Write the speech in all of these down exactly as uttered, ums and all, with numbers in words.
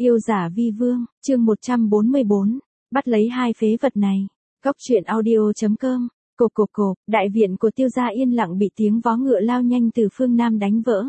Yêu giả vi vương, chương một trăm bốn mươi bốn, bắt lấy hai phế vật này. Cốc truyện audio.com, cộp cộp cộp, đại viện của Tiêu gia yên lặng bị tiếng vó ngựa lao nhanh từ phương Nam đánh vỡ.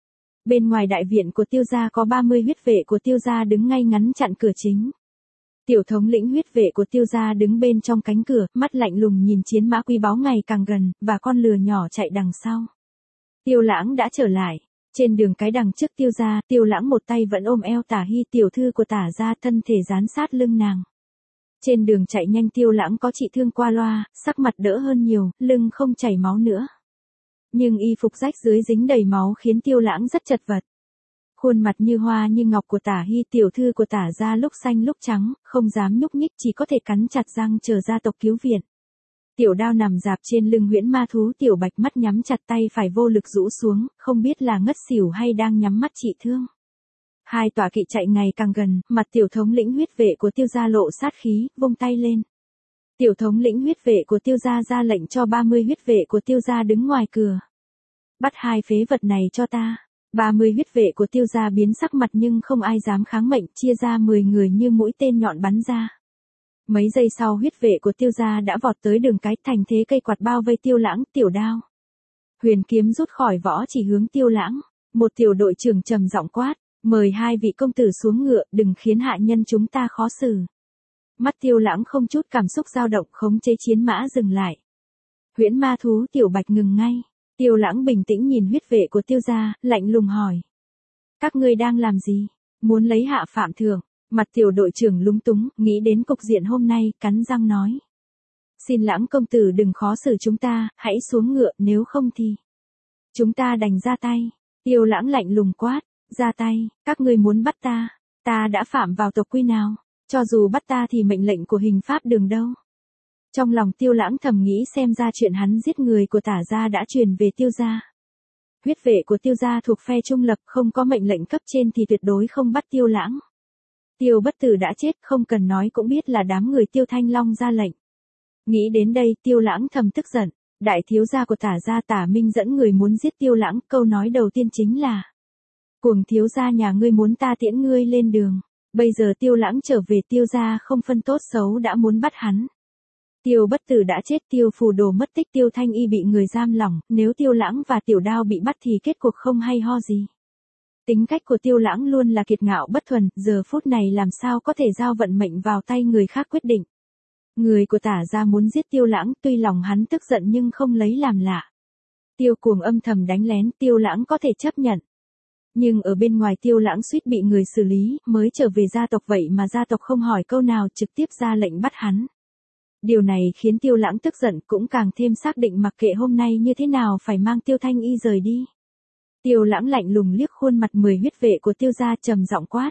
Bên ngoài đại viện của Tiêu gia có ba mươi huyết vệ của Tiêu gia đứng ngay ngắn chặn cửa chính. Tiểu thống lĩnh huyết vệ của Tiêu gia đứng bên trong cánh cửa, mắt lạnh lùng nhìn chiến mã quý báu ngày càng gần, và con lừa nhỏ chạy đằng sau. Tiêu Lãng đã trở lại. Trên đường cái đằng trước Tiêu gia, Tiêu Lãng một tay vẫn ôm eo Tả Hy tiểu thư của Tả gia, thân thể dán sát lưng nàng. Trên đường chạy nhanh Tiêu Lãng có trị thương qua loa, sắc mặt đỡ hơn nhiều, lưng không chảy máu nữa. Nhưng y phục rách dưới dính đầy máu khiến Tiêu Lãng rất chật vật. Khuôn mặt như hoa như ngọc của Tả Hy tiểu thư của Tả gia lúc xanh lúc trắng, không dám nhúc nhích, chỉ có thể cắn chặt răng chờ gia tộc cứu viện. Tiểu Đao nằm dạp trên lưng huyễn ma thú Tiểu Bạch, mắt nhắm chặt, tay phải vô lực rũ xuống, không biết là ngất xỉu hay đang nhắm mắt trị thương. Hai tọa kỵ chạy ngày càng gần, mặt tiểu thống lĩnh huyết vệ của Tiêu gia lộ sát khí, vung tay lên. Tiểu thống lĩnh huyết vệ của Tiêu gia ra lệnh cho ba mươi huyết vệ của Tiêu gia đứng ngoài cửa. Bắt hai phế vật này cho ta. ba mươi huyết vệ của Tiêu gia biến sắc mặt nhưng không ai dám kháng mệnh, chia ra mười người như mũi tên nhọn bắn ra. Mấy giây sau huyết vệ của Tiêu gia đã vọt tới đường cái, thành thế cây quạt bao vây Tiêu Lãng. Tiểu Đao, huyền kiếm rút khỏi vỏ chỉ hướng Tiêu Lãng. Một tiểu đội trưởng trầm giọng quát, mời hai vị công tử xuống ngựa, đừng khiến hạ nhân chúng ta khó xử. Mắt Tiêu Lãng không chút cảm xúc dao động, khống chế chiến mã dừng lại. Huyễn ma thú Tiểu Bạch ngừng ngay. Tiêu Lãng bình tĩnh nhìn huyết vệ của Tiêu gia, lạnh lùng hỏi: các ngươi đang làm gì? Muốn lấy hạ phạm thượng? Mặt tiểu đội trưởng lúng túng, nghĩ đến cục diện hôm nay, cắn răng nói: xin Lãng công tử đừng khó xử chúng ta, hãy xuống ngựa, nếu không thì chúng ta đành ra tay. Tiêu Lãng lạnh lùng quát: ra tay? Các ngươi muốn bắt ta? Ta đã phạm vào tộc quy nào? Cho dù bắt ta thì mệnh lệnh của hình pháp đường đâu? Trong lòng Tiêu Lãng thầm nghĩ, xem ra chuyện hắn giết người của Tả gia đã truyền về Tiêu gia. Huyết vệ của Tiêu gia thuộc phe trung lập, không có mệnh lệnh cấp trên thì tuyệt đối không bắt Tiêu Lãng. Tiêu Bất Tử đã chết, không cần nói cũng biết là đám người Tiêu Thanh Long ra lệnh. Nghĩ đến đây, Tiêu Lãng thầm tức giận. Đại thiếu gia của Tả gia Tả Minh dẫn người muốn giết Tiêu Lãng, câu nói đầu tiên chính là: cuồng thiếu gia nhà ngươi muốn ta tiễn ngươi lên đường. Bây giờ Tiêu Lãng trở về Tiêu gia không phân tốt xấu đã muốn bắt hắn. Tiêu Bất Tử đã chết, Tiêu Phù Đồ mất tích, Tiêu Thanh Y bị người giam lỏng, nếu Tiêu Lãng và Tiểu Đao bị bắt thì kết cục không hay ho gì. Tính cách của Tiêu Lãng luôn là kiệt ngạo bất thuần, giờ phút này làm sao có thể giao vận mệnh vào tay người khác quyết định. Người của Tả gia muốn giết Tiêu Lãng, tuy lòng hắn tức giận nhưng không lấy làm lạ. Tiêu Cuồng âm thầm đánh lén, Tiêu Lãng có thể chấp nhận. Nhưng ở bên ngoài Tiêu Lãng suýt bị người xử lý, mới trở về gia tộc, vậy mà gia tộc không hỏi câu nào trực tiếp ra lệnh bắt hắn. Điều này khiến Tiêu Lãng tức giận, cũng càng thêm xác định mặc kệ hôm nay như thế nào phải mang Tiêu Thanh Y rời đi. Tiêu Lãng lạnh lùng liếc khuôn mặt mười huyết vệ của Tiêu gia, trầm giọng quát: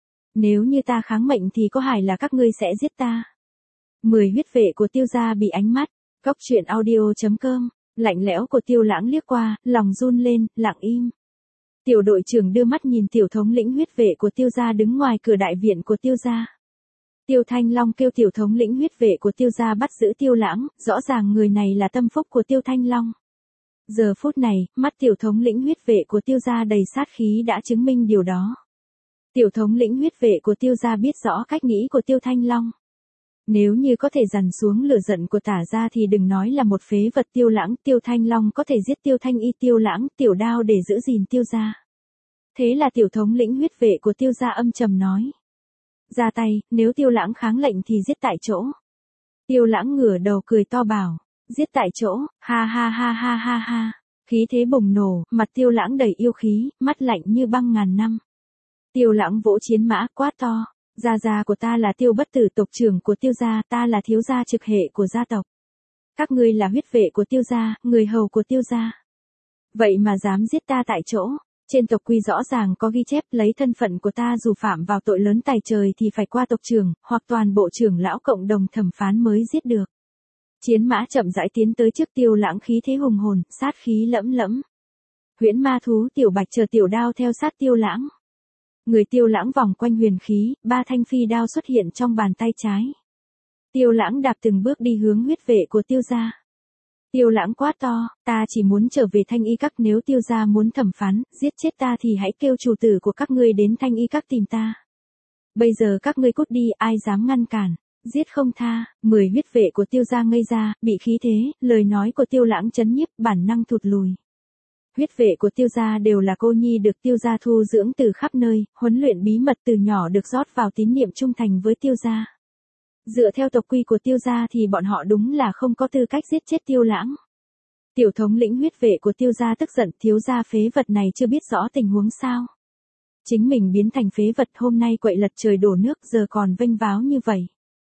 nếu như ta kháng mệnh thì có hài là các ngươi sẽ giết ta? Mười huyết vệ của Tiêu gia bị ánh mắt cốc truyện audio.com lạnh lẽo của Tiêu Lãng liếc qua, lòng run lên, lặng im. Tiểu đội trưởng đưa mắt nhìn tiểu thống lĩnh huyết vệ của Tiêu gia đứng ngoài cửa đại viện của Tiêu gia. Tiêu Thanh Long kêu tiểu thống lĩnh huyết vệ của Tiêu gia bắt giữ Tiêu Lãng, rõ ràng người này là tâm phúc của Tiêu Thanh Long. Giờ phút này, mắt tiểu thống lĩnh huyết vệ của Tiêu gia đầy sát khí đã chứng minh điều đó. Tiểu thống lĩnh huyết vệ của Tiêu gia biết rõ cách nghĩ của Tiêu Thanh Long. Nếu như có thể dằn xuống lửa giận của Tả gia thì đừng nói là một phế vật Tiêu Lãng, Tiêu Thanh Long có thể giết Tiêu Thanh Y, Tiêu Lãng, Tiểu Đao để giữ gìn Tiêu gia. Thế là tiểu thống lĩnh huyết vệ của Tiêu gia âm trầm nói: ra tay, nếu Tiêu Lãng kháng lệnh thì giết tại chỗ. Tiêu Lãng ngửa đầu cười to bảo: giết tại chỗ, ha ha ha ha ha ha. Khí thế bùng nổ, mặt Tiêu Lãng đầy yêu khí, mắt lạnh như băng ngàn năm. Tiêu Lãng vỗ chiến mã quát to: gia gia của ta là Tiêu Bất Tử, tộc trưởng của Tiêu gia, ta là thiếu gia trực hệ của gia tộc. Các ngươi là huyết vệ của Tiêu gia, người hầu của Tiêu gia. Vậy mà dám giết ta tại chỗ. Trên tộc quy rõ ràng có ghi chép, lấy thân phận của ta dù phạm vào tội lớn tài trời thì phải qua tộc trưởng, hoặc toàn bộ trưởng lão cộng đồng thẩm phán mới giết được. Chiến mã chậm rãi tiến tới trước Tiêu Lãng, khí thế hùng hồn, sát khí lẫm lẫm. Huyễn ma thú Tiểu Bạch chờ Tiểu Đao theo sát Tiêu Lãng. Người Tiêu Lãng vòng quanh huyền khí, ba thanh phi đao xuất hiện trong bàn tay trái. Tiêu Lãng đạp từng bước đi hướng huyết vệ của Tiêu gia. Tiêu Lãng quát to: ta chỉ muốn trở về Thanh Y Các, nếu Tiêu gia muốn thẩm phán, giết chết ta thì hãy kêu chủ tử của các ngươi đến Thanh Y Các tìm ta. Bây giờ các ngươi cút đi, ai dám ngăn cản, giết không tha. Mười huyết vệ của Tiêu gia ngây ra, bị khí thế, lời nói của Tiêu Lãng chấn nhiếp, bản năng thụt lùi. Huyết vệ của Tiêu gia đều là cô nhi được Tiêu gia thu dưỡng từ khắp nơi, huấn luyện bí mật từ nhỏ được rót vào tín niệm trung thành với Tiêu gia. Dựa theo tộc quy của Tiêu gia thì bọn họ đúng là không có tư cách giết chết Tiêu Lãng. Tiểu thống lĩnh huyết vệ của Tiêu gia tức giận, thiếu gia phế vật này chưa biết rõ tình huống sao. Chính mình biến thành phế vật, hôm nay quậy lật trời đổ nước, giờ còn vênh váo như vậy.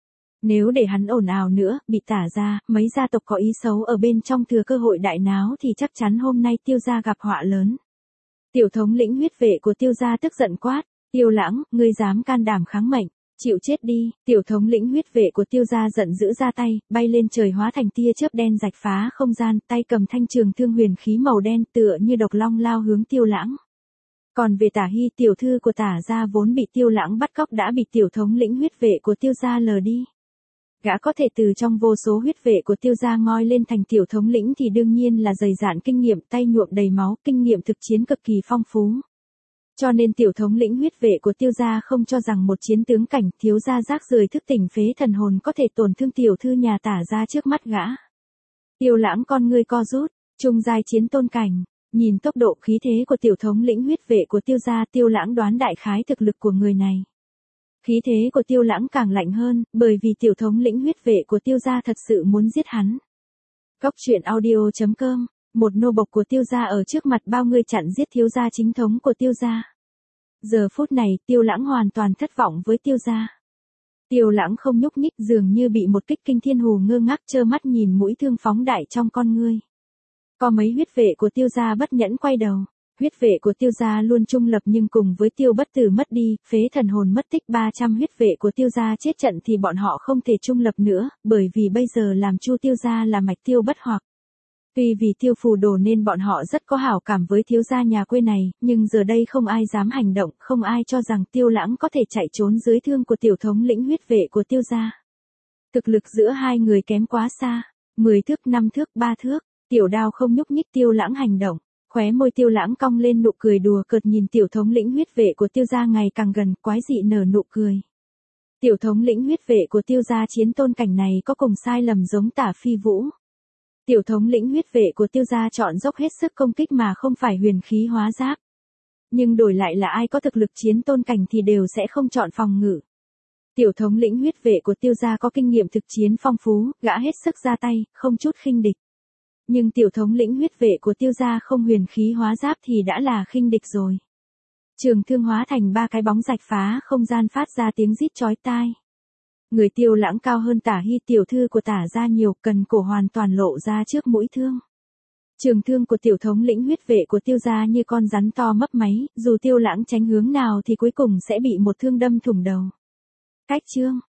Nếu để hắn ồn ào nữa, bị tả ra, mấy gia tộc có ý xấu ở bên trong thừa cơ hội đại náo thì chắc chắn hôm nay Tiêu gia gặp họa lớn. Tiểu thống lĩnh huyết vệ của Tiêu gia tức giận quát, Tiêu Lãng, ngươi dám can đảm kháng mệnh, chịu chết đi. Tiểu thống lĩnh huyết vệ của Tiêu gia giận dữ ra tay, bay lên trời hóa thành tia chớp đen rạch phá không gian, tay cầm thanh trường thương huyền khí màu đen tựa như độc long lao hướng Tiêu Lãng. Còn về Tả Hy, tiểu thư của Tả gia vốn bị Tiêu Lãng bắt cóc đã bị tiểu thống lĩnh huyết vệ của Tiêu gia lờ đi. Gã có thể từ trong vô số huyết vệ của Tiêu gia ngoi lên thành tiểu thống lĩnh thì đương nhiên là dày dạn kinh nghiệm, tay nhuộm đầy máu, kinh nghiệm thực chiến cực kỳ phong phú. Cho nên tiểu thống lĩnh huyết vệ của Tiêu gia không cho rằng một chiến tướng cảnh thiếu gia rác rưởi thức tỉnh phế thần hồn có thể tổn thương tiểu thư nhà Tả gia trước mắt gã. Tiêu Lãng con ngươi co rút, trung giai chiến tôn cảnh, nhìn tốc độ khí thế của tiểu thống lĩnh huyết vệ của Tiêu gia, Tiêu Lãng đoán đại khái thực lực của người này. Khí thế của Tiêu Lãng càng lạnh hơn, bởi vì tiểu thống lĩnh huyết vệ của Tiêu gia thật sự muốn giết hắn. Góc truyện audio chấm com, một nô bộc của Tiêu gia ở trước mặt bao người chặn giết thiếu gia chính thống của Tiêu gia. Giờ phút này, Tiêu Lãng hoàn toàn thất vọng với Tiêu gia. Tiêu Lãng không nhúc nhích, dường như bị một kích kinh thiên hù ngơ ngác, trơ mắt nhìn mũi thương phóng đại trong con ngươi. Có mấy huyết vệ của Tiêu gia bất nhẫn quay đầu. Huyết vệ của Tiêu gia luôn trung lập nhưng cùng với Tiêu Bất Tử mất đi, phế thần hồn mất tích, ba trăm huyết vệ của Tiêu gia chết trận thì bọn họ không thể trung lập nữa, bởi vì bây giờ làm Chu Tiêu gia là mạch Tiêu Bất Hoặc. Tuy vì Tiêu phù đồ nên bọn họ rất có hảo cảm với thiếu gia nhà quê này, nhưng giờ đây không ai dám hành động, không ai cho rằng Tiêu Lãng có thể chạy trốn dưới thương của tiểu thống lĩnh huyết vệ của Tiêu gia. Thực lực giữa hai người kém quá xa, mười thước, năm thước, ba thước, tiểu đao không nhúc nhích, Tiêu Lãng hành động. Khóe môi Tiêu Lãng cong lên nụ cười đùa cợt, nhìn tiểu thống lĩnh huyết vệ của Tiêu gia ngày càng gần, quái dị nở nụ cười. Tiểu thống lĩnh huyết vệ của Tiêu gia chiến tôn cảnh này có cùng sai lầm giống Tả Phi Vũ. Tiểu thống lĩnh huyết vệ của Tiêu gia chọn dốc hết sức công kích mà không phải huyền khí hóa giáp. Nhưng đổi lại là ai có thực lực chiến tôn cảnh thì đều sẽ không chọn phòng ngự. Tiểu thống lĩnh huyết vệ của Tiêu gia có kinh nghiệm thực chiến phong phú, gã hết sức ra tay, không chút khinh địch. Nhưng tiểu thống lĩnh huyết vệ của Tiêu gia không huyền khí hóa giáp thì đã là khinh địch rồi. Trường thương hóa thành ba cái bóng rạch phá không gian, phát ra tiếng rít chói tai. Người Tiêu Lãng cao hơn Tả Hy, tiểu thư của Tả gia nhiều, cần cổ hoàn toàn lộ ra trước mũi thương. Trường thương của tiểu thống lĩnh huyết vệ của Tiêu gia như con rắn to mấp máy, dù Tiêu Lãng tránh hướng nào thì cuối cùng sẽ bị một thương đâm thủng đầu. Cách chương